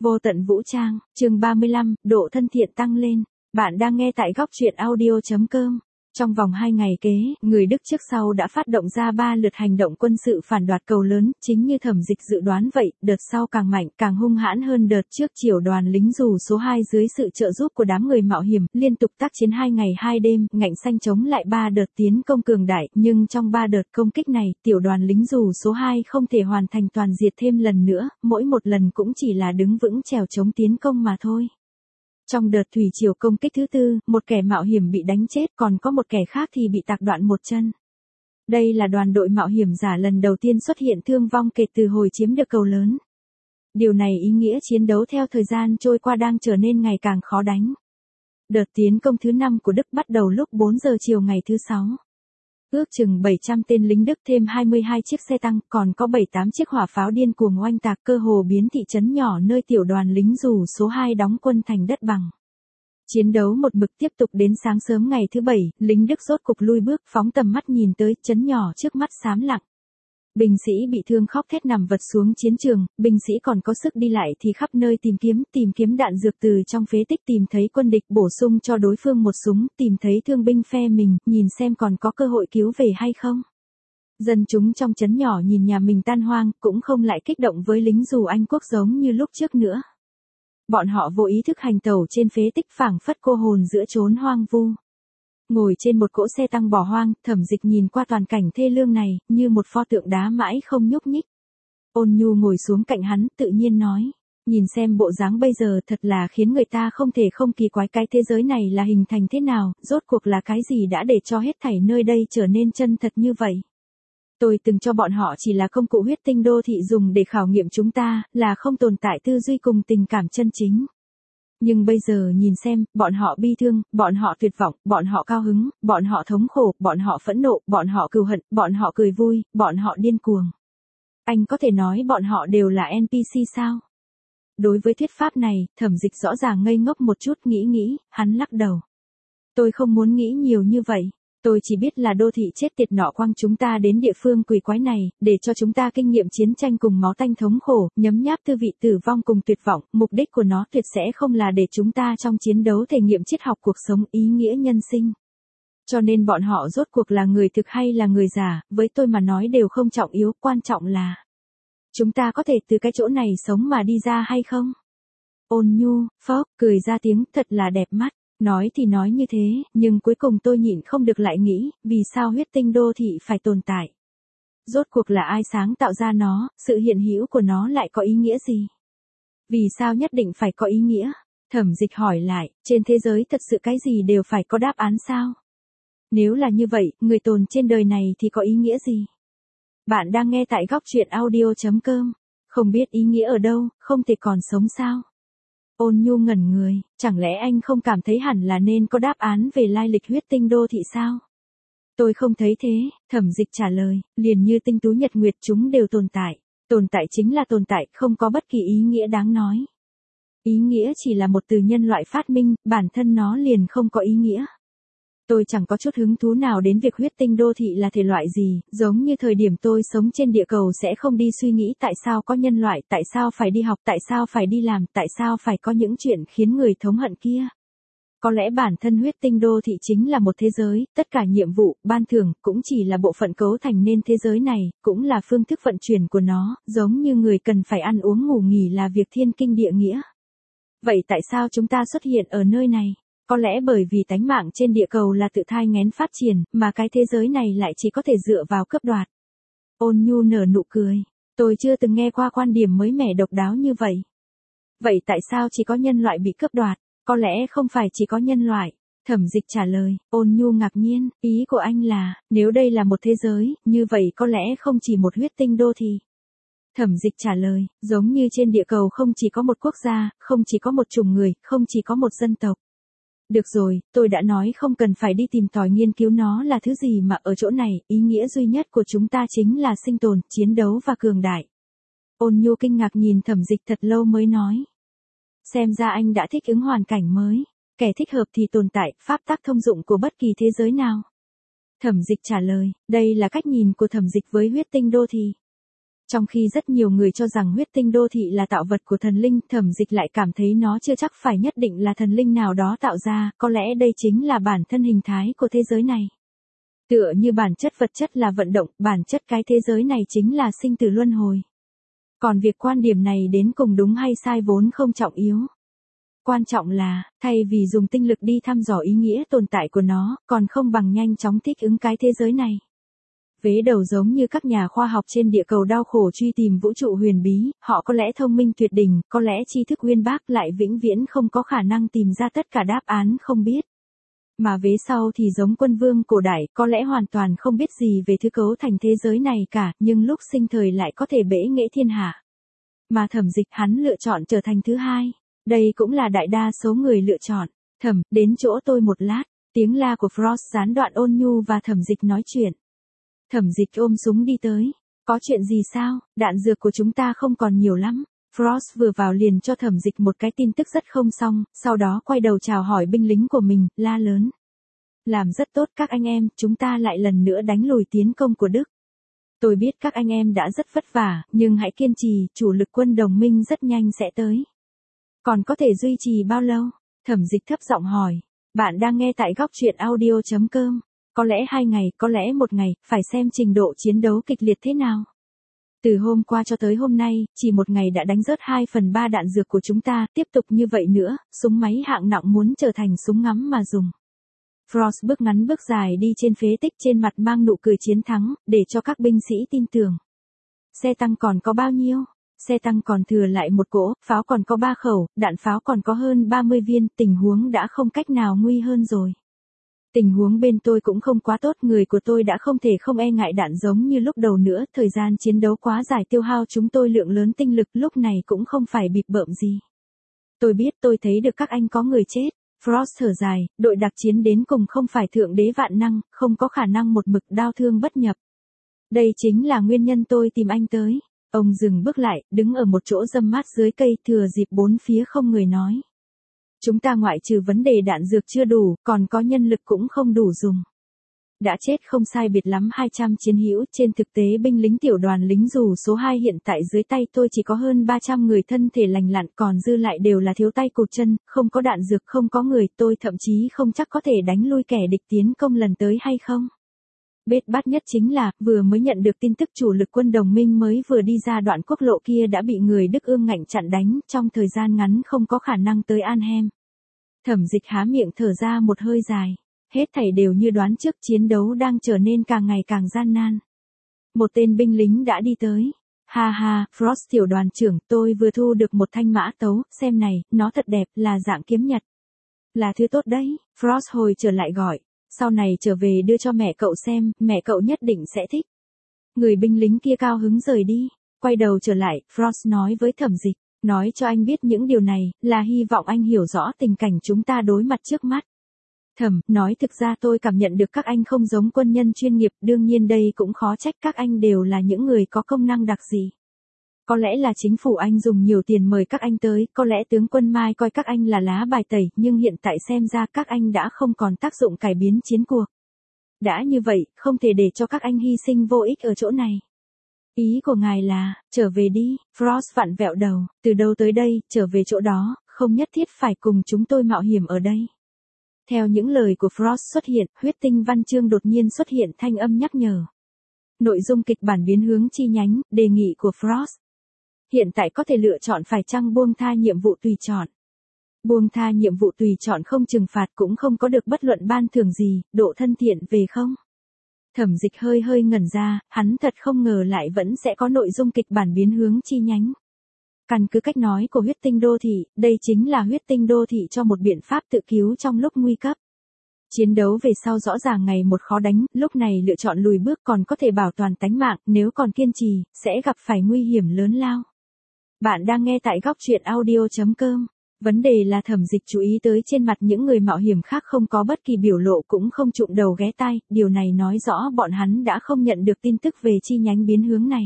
Vô tận vũ trang, chương 35, độ thân thiện tăng lên. Bạn đang nghe tại góc truyện audio.com. Trong vòng 2 ngày kế, người Đức trước sau đã phát động ra 3 lượt hành động quân sự phản đoạt cầu lớn, chính như Thẩm Dịch dự đoán vậy, đợt sau càng mạnh, càng hung hãn hơn đợt trước. Chiểu đoàn lính dù số 2 dưới sự trợ giúp của đám người mạo hiểm, liên tục tác chiến 2 ngày 2 đêm, ngạnh xanh chống lại 3 đợt tiến công cường đại, nhưng trong 3 đợt công kích này, tiểu đoàn lính dù số 2 không thể hoàn thành toàn diệt thêm lần nữa, mỗi một lần cũng chỉ là đứng vững trèo chống tiến công mà thôi. Trong đợt thủy triều công kích thứ tư, một kẻ mạo hiểm bị đánh chết, còn có một kẻ khác thì bị tạc đoạn một chân. Đây là đoàn đội mạo hiểm giả lần đầu tiên xuất hiện thương vong kể từ hồi chiếm được cầu lớn. Điều này ý nghĩa chiến đấu theo thời gian trôi qua đang trở nên ngày càng khó đánh. Đợt tiến công thứ 5 của Đức bắt đầu lúc 4 giờ chiều ngày thứ 6. Ước chừng 700 tên lính Đức thêm 22 chiếc xe tăng, còn có 7-8 chiếc hỏa pháo điên cuồng oanh tạc, cơ hồ biến thị trấn nhỏ nơi tiểu đoàn lính dù số 2 đóng quân thành đất bằng. Chiến đấu một mực tiếp tục đến sáng sớm ngày thứ 7, lính Đức rốt cục lui bước, phóng tầm mắt nhìn tới trấn nhỏ trước mắt xám lặng. Binh sĩ bị thương khóc thét nằm vật xuống chiến trường, binh sĩ còn có sức đi lại thì khắp nơi tìm kiếm đạn dược từ trong phế tích, tìm thấy quân địch bổ sung cho đối phương một súng, tìm thấy thương binh phe mình, nhìn xem còn có cơ hội cứu về hay không. Dân chúng trong trấn nhỏ nhìn nhà mình tan hoang, cũng không lại kích động với lính dù Anh quốc giống như lúc trước nữa. Bọn họ vô ý thức hành tẩu trên phế tích, phảng phất cô hồn giữa chốn hoang vu. Ngồi trên một cỗ xe tăng bỏ hoang, Thẩm Dịch nhìn qua toàn cảnh thê lương này, như một pho tượng đá mãi không nhúc nhích. Ôn Nhu ngồi xuống cạnh hắn, tự nhiên nói, nhìn xem bộ dáng bây giờ thật là khiến người ta không thể không kỳ quái, cái thế giới này là hình thành thế nào, rốt cuộc là cái gì đã để cho hết thảy nơi đây trở nên chân thật như vậy. Tôi từng cho bọn họ chỉ là công cụ huyết tinh đô thị dùng để khảo nghiệm chúng ta, là không tồn tại tư duy cùng tình cảm chân chính. Nhưng bây giờ nhìn xem, bọn họ bi thương, bọn họ tuyệt vọng, bọn họ cao hứng, bọn họ thống khổ, bọn họ phẫn nộ, bọn họ cừu hận, bọn họ cười vui, bọn họ điên cuồng. Anh có thể nói bọn họ đều là NPC sao? Đối với thuyết pháp này, Thẩm Dịch rõ ràng ngây ngốc một chút, nghĩ, hắn lắc đầu. Tôi không muốn nghĩ nhiều như vậy. Tôi chỉ biết là đô thị chết tiệt nọ quăng chúng ta đến địa phương quỷ quái này, để cho chúng ta kinh nghiệm chiến tranh cùng máu tanh thống khổ, nhấm nháp tư vị tử vong cùng tuyệt vọng. Mục đích của nó tuyệt sẽ không là để chúng ta trong chiến đấu thể nghiệm triết học cuộc sống, ý nghĩa nhân sinh. Cho nên bọn họ rốt cuộc là người thực hay là người giả, với tôi mà nói đều không trọng yếu, quan trọng là chúng ta có thể từ cái chỗ này sống mà đi ra hay không? Ôn Nhu, phốc, cười ra tiếng, thật là đẹp mắt. Nói thì nói như thế, nhưng cuối cùng tôi nhịn không được lại nghĩ, vì sao huyết tinh đô thị phải tồn tại? Rốt cuộc là ai sáng tạo ra nó, sự hiện hữu của nó lại có ý nghĩa gì? Vì sao nhất định phải có ý nghĩa? Thẩm Dịch hỏi lại, trên thế giới thật sự cái gì đều phải có đáp án sao? Nếu là như vậy, người tồn trên đời này thì có ý nghĩa gì? Bạn đang nghe tại góc truyện audio.com. Không biết ý nghĩa ở đâu, không thể còn sống sao? Ôn Nhu ngẩn người, chẳng lẽ anh không cảm thấy hẳn là nên có đáp án về lai lịch huyết tinh đô thị sao? Tôi không thấy thế, Thẩm Dịch trả lời, liền như tinh tú nhật nguyệt chúng đều tồn tại chính là tồn tại, không có bất kỳ ý nghĩa đáng nói. Ý nghĩa chỉ là một từ nhân loại phát minh, bản thân nó liền không có ý nghĩa. Tôi chẳng có chút hứng thú nào đến việc huyết tinh đô thị là thể loại gì, giống như thời điểm tôi sống trên địa cầu sẽ không đi suy nghĩ tại sao có nhân loại, tại sao phải đi học, tại sao phải đi làm, tại sao phải có những chuyện khiến người thống hận kia. Có lẽ bản thân huyết tinh đô thị chính là một thế giới, tất cả nhiệm vụ, ban thưởng, cũng chỉ là bộ phận cấu thành nên thế giới này, cũng là phương thức vận chuyển của nó, giống như người cần phải ăn uống ngủ nghỉ là việc thiên kinh địa nghĩa. Vậy tại sao chúng ta xuất hiện ở nơi này? Có lẽ bởi vì tánh mạng trên địa cầu là tự thai nghén phát triển, mà cái thế giới này lại chỉ có thể dựa vào cướp đoạt. Ôn Nhu nở nụ cười. Tôi chưa từng nghe qua quan điểm mới mẻ độc đáo như vậy. Vậy tại sao chỉ có nhân loại bị cướp đoạt? Có lẽ không phải chỉ có nhân loại. Thẩm Dịch trả lời. Ôn Nhu ngạc nhiên, ý của anh là, nếu đây là một thế giới, như vậy có lẽ không chỉ một huyết tinh đô thị. Thẩm Dịch trả lời, giống như trên địa cầu không chỉ có một quốc gia, không chỉ có một chủng người, không chỉ có một dân tộc. Được rồi, tôi đã nói không cần phải đi tìm tòi nghiên cứu nó là thứ gì mà ở chỗ này, ý nghĩa duy nhất của chúng ta chính là sinh tồn, chiến đấu và cường đại. Ôn Nhu kinh ngạc nhìn Thẩm Dịch thật lâu mới nói. Xem ra anh đã thích ứng hoàn cảnh mới. Kẻ thích hợp thì tồn tại, pháp tắc thông dụng của bất kỳ thế giới nào. Thẩm Dịch trả lời, đây là cách nhìn của Thẩm Dịch với huyết tinh đô thị. Trong khi rất nhiều người cho rằng huyết tinh đô thị là tạo vật của thần linh, Thẩm Dịch lại cảm thấy nó chưa chắc phải nhất định là thần linh nào đó tạo ra, có lẽ đây chính là bản thân hình thái của thế giới này. Tựa như bản chất vật chất là vận động, bản chất cái thế giới này chính là sinh tử luân hồi. Còn việc quan điểm này đến cùng đúng hay sai vốn không trọng yếu. Quan trọng là, thay vì dùng tinh lực đi thăm dò ý nghĩa tồn tại của nó, còn không bằng nhanh chóng thích ứng cái thế giới này. Vế đầu giống như các nhà khoa học trên địa cầu đau khổ truy tìm vũ trụ huyền bí, họ có lẽ thông minh tuyệt đỉnh, có lẽ tri thức uyên bác lại vĩnh viễn không có khả năng tìm ra tất cả đáp án không biết. Mà vế sau thì giống quân vương cổ đại, có lẽ hoàn toàn không biết gì về thứ cấu thành thế giới này cả, nhưng lúc sinh thời lại có thể bẽ nghệ thiên hạ. Mà Thẩm Dịch hắn lựa chọn trở thành thứ hai. Đây cũng là đại đa số người lựa chọn. Thẩm, đến chỗ tôi một lát. Tiếng la của Frost gián đoạn Ôn Nhu và Thẩm Dịch nói chuyện. Thẩm Dịch ôm súng đi tới. Có chuyện gì sao, đạn dược của chúng ta không còn nhiều lắm. Frost vừa vào liền cho Thẩm Dịch một cái tin tức rất không xong, sau đó quay đầu chào hỏi binh lính của mình, la lớn. Làm rất tốt các anh em, chúng ta lại lần nữa đánh lùi tiến công của Đức. Tôi biết các anh em đã rất vất vả, nhưng hãy kiên trì, chủ lực quân đồng minh rất nhanh sẽ tới. Còn có thể duy trì bao lâu? Thẩm Dịch thấp giọng hỏi. Bạn đang nghe tại góc truyện audio.com. Có lẽ 2 ngày, có lẽ 1 ngày, phải xem trình độ chiến đấu kịch liệt thế nào. Từ hôm qua cho tới hôm nay, chỉ 1 ngày đã đánh rớt 2/3 đạn dược của chúng ta, tiếp tục như vậy nữa, súng máy hạng nặng muốn trở thành súng ngắm mà dùng. Frost bước ngắn bước dài đi trên phế tích trên mặt mang nụ cười chiến thắng, để cho các binh sĩ tin tưởng. Xe tăng còn có bao nhiêu? Xe tăng còn thừa lại 1 cỗ, pháo còn có 3 khẩu, đạn pháo còn có hơn 30 viên, tình huống đã không cách nào nguy hơn rồi. Tình huống bên tôi cũng không quá tốt, người của tôi đã không thể không e ngại đạn giống như lúc đầu nữa, thời gian chiến đấu quá dài tiêu hao chúng tôi lượng lớn tinh lực, lúc này cũng không phải bịp bợm gì. Tôi biết, tôi thấy được các anh có người chết. Frost thở dài, đội đặc chiến đến cùng không phải thượng đế vạn năng, không có khả năng một mực đao thương bất nhập. Đây chính là nguyên nhân tôi tìm anh tới. Ông dừng bước lại, đứng ở một chỗ râm mát dưới cây, thừa dịp bốn phía không người nói. Chúng ta ngoại trừ vấn đề đạn dược chưa đủ, còn có nhân lực cũng không đủ dùng. Đã chết không sai biệt lắm 200 chiến hữu, trên thực tế binh lính tiểu đoàn lính dù số 2 hiện tại dưới tay tôi chỉ có hơn 300 người thân thể lành lặn, còn dư lại đều là thiếu tay cụt chân, không có đạn dược, không có người, tôi thậm chí không chắc có thể đánh lui kẻ địch tiến công lần tới hay không. Bết bát nhất chính là, vừa mới nhận được tin tức chủ lực quân đồng minh mới vừa đi ra đoạn quốc lộ kia đã bị người Đức ương ngạnh chặn đánh, trong thời gian ngắn không có khả năng tới Arnhem. Thẩm Dịch há miệng thở ra một hơi dài. Hết thảy đều như đoán trước, chiến đấu đang trở nên càng ngày càng gian nan. Một tên binh lính đã đi tới. Ha ha, Frost tiểu đoàn trưởng, tôi vừa thu được một thanh mã tấu, xem này, nó thật đẹp, là dạng kiếm nhật. Là thứ tốt đấy, Frost hồi trở lại gọi. Sau này trở về đưa cho mẹ cậu xem, mẹ cậu nhất định sẽ thích. Người binh lính kia cao hứng rời đi. Quay đầu trở lại, Frost nói với Thẩm Dịch. Nói cho anh biết những điều này, là hy vọng anh hiểu rõ tình cảnh chúng ta đối mặt trước mắt. Thẩm, nói thực ra tôi cảm nhận được các anh không giống quân nhân chuyên nghiệp, đương nhiên đây cũng khó trách, các anh đều là những người có công năng đặc dị. Có lẽ là chính phủ Anh dùng nhiều tiền mời các anh tới, có lẽ tướng quân Mai coi các anh là lá bài tẩy, nhưng hiện tại xem ra các anh đã không còn tác dụng cải biến chiến cuộc. Đã như vậy, không thể để cho các anh hy sinh vô ích ở chỗ này. Ý của ngài là, trở về đi, Frost vặn vẹo đầu, từ đâu tới đây, trở về chỗ đó, không nhất thiết phải cùng chúng tôi mạo hiểm ở đây. Theo những lời của Frost xuất hiện, huyết tinh văn chương đột nhiên xuất hiện thanh âm nhắc nhở. Nội dung kịch bản biến hướng chi nhánh, đề nghị của Frost. Hiện tại có thể lựa chọn phải chăng buông tha nhiệm vụ tùy chọn. Buông tha nhiệm vụ tùy chọn không trừng phạt cũng không có được bất luận ban thưởng gì, độ thân thiện về không? Thẩm Dịch hơi ngẩn ra, hắn thật không ngờ lại vẫn sẽ có nội dung kịch bản biến hướng chi nhánh. Căn cứ cách nói của huyết tinh đô thị, đây chính là huyết tinh đô thị cho một biện pháp tự cứu trong lúc nguy cấp. Chiến đấu về sau rõ ràng ngày một khó đánh, lúc này lựa chọn lùi bước còn có thể bảo toàn tánh mạng, nếu còn kiên trì, sẽ gặp phải nguy hiểm lớn lao. Bạn đang nghe tại góc truyện audio.com. Vấn đề là Thẩm Dịch chú ý tới trên mặt những người mạo hiểm khác không có bất kỳ biểu lộ cũng không trụng đầu ghé tai, điều này nói rõ bọn hắn đã không nhận được tin tức về chi nhánh biến hướng này.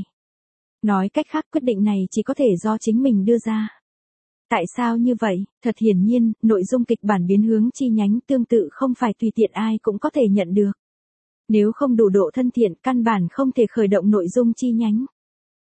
Nói cách khác, quyết định này chỉ có thể do chính mình đưa ra. Tại sao như vậy? Thật hiển nhiên, nội dung kịch bản biến hướng chi nhánh tương tự không phải tùy tiện ai cũng có thể nhận được. Nếu không đủ độ thân thiện, căn bản không thể khởi động nội dung chi nhánh.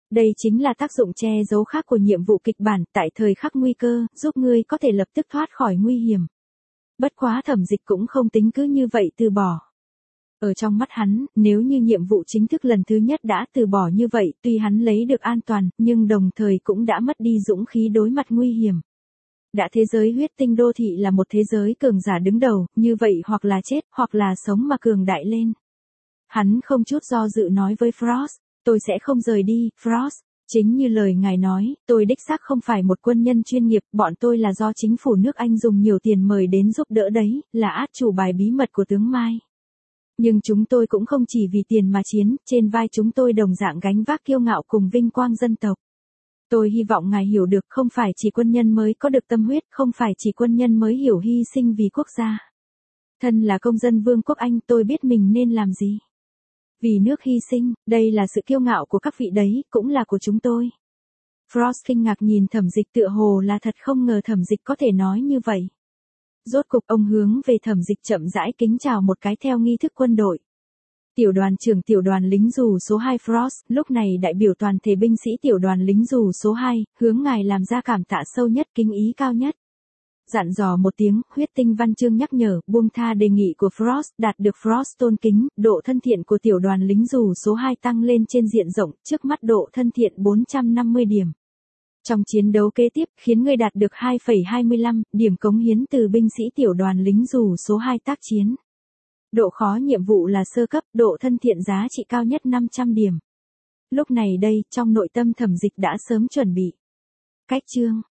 Đây chính là tác dụng che giấu khác của nhiệm vụ kịch bản tại thời khắc nguy cơ, giúp ngươi có thể lập tức thoát khỏi nguy hiểm. Bất quá Thẩm Dịch cũng không tính cứ như vậy từ bỏ. Ở trong mắt hắn, nếu như nhiệm vụ chính thức lần thứ nhất đã từ bỏ như vậy, tuy hắn lấy được an toàn, nhưng đồng thời cũng đã mất đi dũng khí đối mặt nguy hiểm. Đã thế giới huyết tinh đô thị là một thế giới cường giả đứng đầu, như vậy hoặc là chết, hoặc là sống mà cường đại lên. Hắn không chút do dự nói với Frost, tôi sẽ không rời đi, Frost. Chính như lời ngài nói, tôi đích xác không phải một quân nhân chuyên nghiệp, bọn tôi là do chính phủ nước Anh dùng nhiều tiền mời đến giúp đỡ đấy, là át chủ bài bí mật của tướng Mai. Nhưng chúng tôi cũng không chỉ vì tiền mà chiến, trên vai chúng tôi đồng dạng gánh vác kiêu ngạo cùng vinh quang dân tộc. Tôi hy vọng ngài hiểu được không phải chỉ quân nhân mới có được tâm huyết, không phải chỉ quân nhân mới hiểu hy sinh vì quốc gia. Thân là công dân Vương quốc Anh tôi biết mình nên làm gì. Vì nước hy sinh, đây là sự kiêu ngạo của các vị đấy, cũng là của chúng tôi. Frost kinh ngạc nhìn Thẩm Dịch tựa hồ là thật không ngờ Thẩm Dịch có thể nói như vậy. Rốt cục ông hướng về Thẩm Dịch chậm rãi kính chào một cái theo nghi thức quân đội. Tiểu đoàn trưởng tiểu đoàn lính dù số 2 Frost, lúc này đại biểu toàn thể binh sĩ tiểu đoàn lính dù số 2, hướng ngài làm ra cảm tạ sâu nhất kính ý cao nhất. Dặn dò một tiếng, huyết tinh văn chương nhắc nhở, buông tha đề nghị của Frost, đạt được Frost tôn kính, độ thân thiện của tiểu đoàn lính dù số 2 tăng lên trên diện rộng, trước mắt độ thân thiện 450 điểm. Trong chiến đấu kế tiếp, khiến người đạt được 2,25 điểm cống hiến từ binh sĩ tiểu đoàn lính dù số 2 tác chiến. Độ khó nhiệm vụ là sơ cấp, độ thân thiện giá trị cao nhất 500 điểm. Lúc này đây, trong nội tâm Thẩm Dịch đã sớm chuẩn bị. Cách chương